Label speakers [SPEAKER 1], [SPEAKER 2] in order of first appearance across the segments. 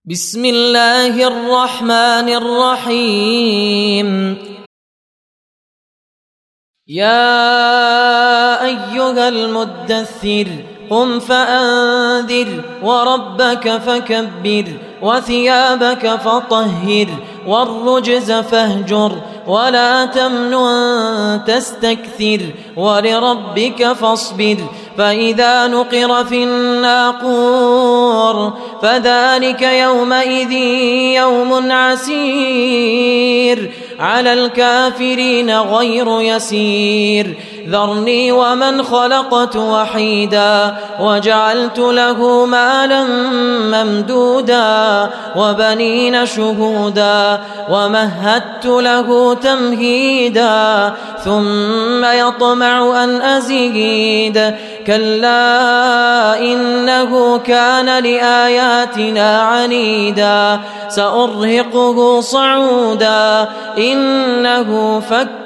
[SPEAKER 1] بسم الله الرحمن الرحيم يا أيها المدثر قم فأنذر وربك فكبر وثيابك فطهر والرجز فاهجر ولا تمنن تستكثر ولربك فاصبر فإذا نقر في الناقور فذلك يومئذ يوم عسير على الكافرين غير يسير ذرني ومن خلقت وحيدا وجعلت له مالا ممدودا وبنين شهودا ومهدت له تمهيدا ثم يطمع أن أزيد كلا إنه كان لآياتنا عنيدا سأرهقه صعودا إنه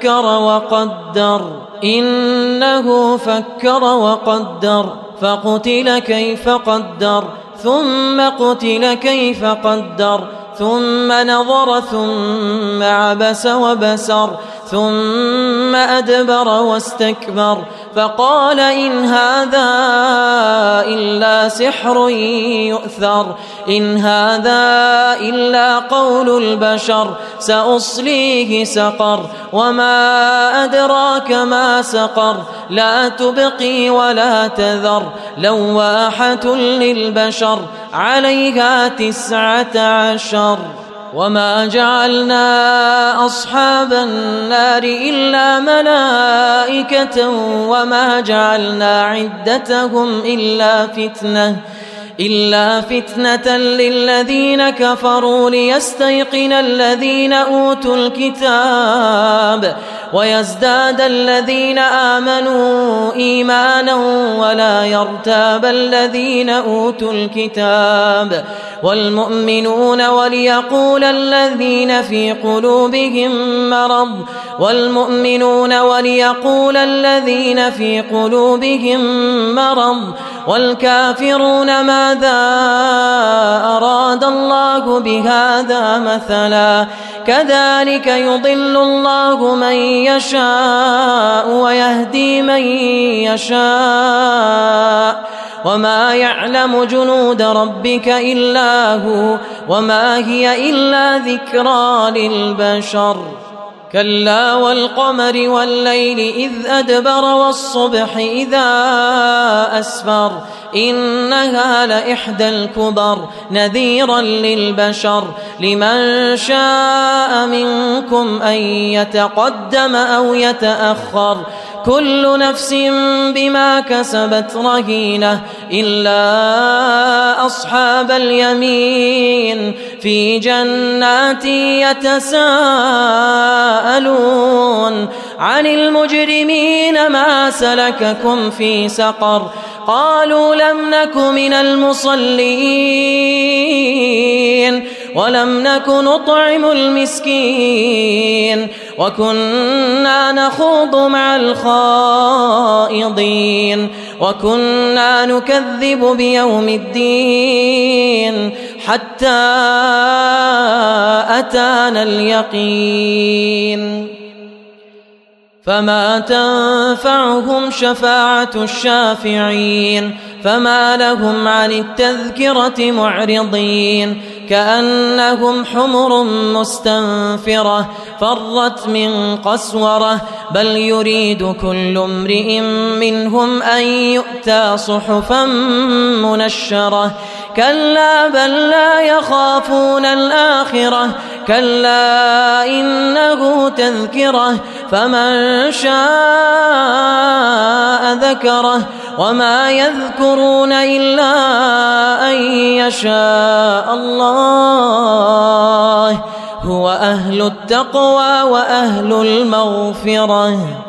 [SPEAKER 1] فكر وقدر فقتل كيف قدر ثم قتل كيف قدر ثم نظر ثم عبس وبسر ثم أدبر واستكبر فقال إن هذا إلا سحر يؤثر إن هذا إلا قول البشر سأصليه سقر وما أدراك ما سقر لا تبقي ولا تذر لواحة للبشر عليها 19 وما جعلنا أصحاب النار إلا ملائكة وما جعلنا عدتهم إلا فتنة للذين كفروا ليستيقن الذين أوتوا الكتاب ويزداد الذين آمنوا إيمانا ولا يرتاب الذين أوتوا الكتاب والمؤمنون وليقول الذين في قلوبهم مرض والكافرون ماذا أراد الله بهذا مثلا كذلك يضل الله من يشاء ويهدي من يشاء وما يعلم جنود ربك إلا هو وما هي إلا ذكرى للبشر كلا والقمر والليل إذ أدبر والصبح إذا أسفر إنها لإحدى الكبر نذيرا للبشر لمن شاء منكم أن يتقدم أو يتأخر كل نفس بما كسبت رهينة إلا أصحاب اليمين في جنات يتساءلون عن المجرمين ما سلككم في سقر قالوا لم نك من المصلين ولم نك نطعم المسكين وكنا نخوض مع الخائضين وكنا نكذب بيوم الدين حتى أتانا اليقين فما تنفعهم شفاعة الشافعين فما لهم عن التذكرة معرضين كأنهم حمر مستنفرة فرت من قسورة بل يريد كل امرئ منهم أن يؤتى صحفا منشرة كلا بل لا يخافون الآخرة كلا إنه تذكرة فمن شاء ذكره وما يذكرون إلا أن يشاء الله هو أهل التقوى وأهل المغفرة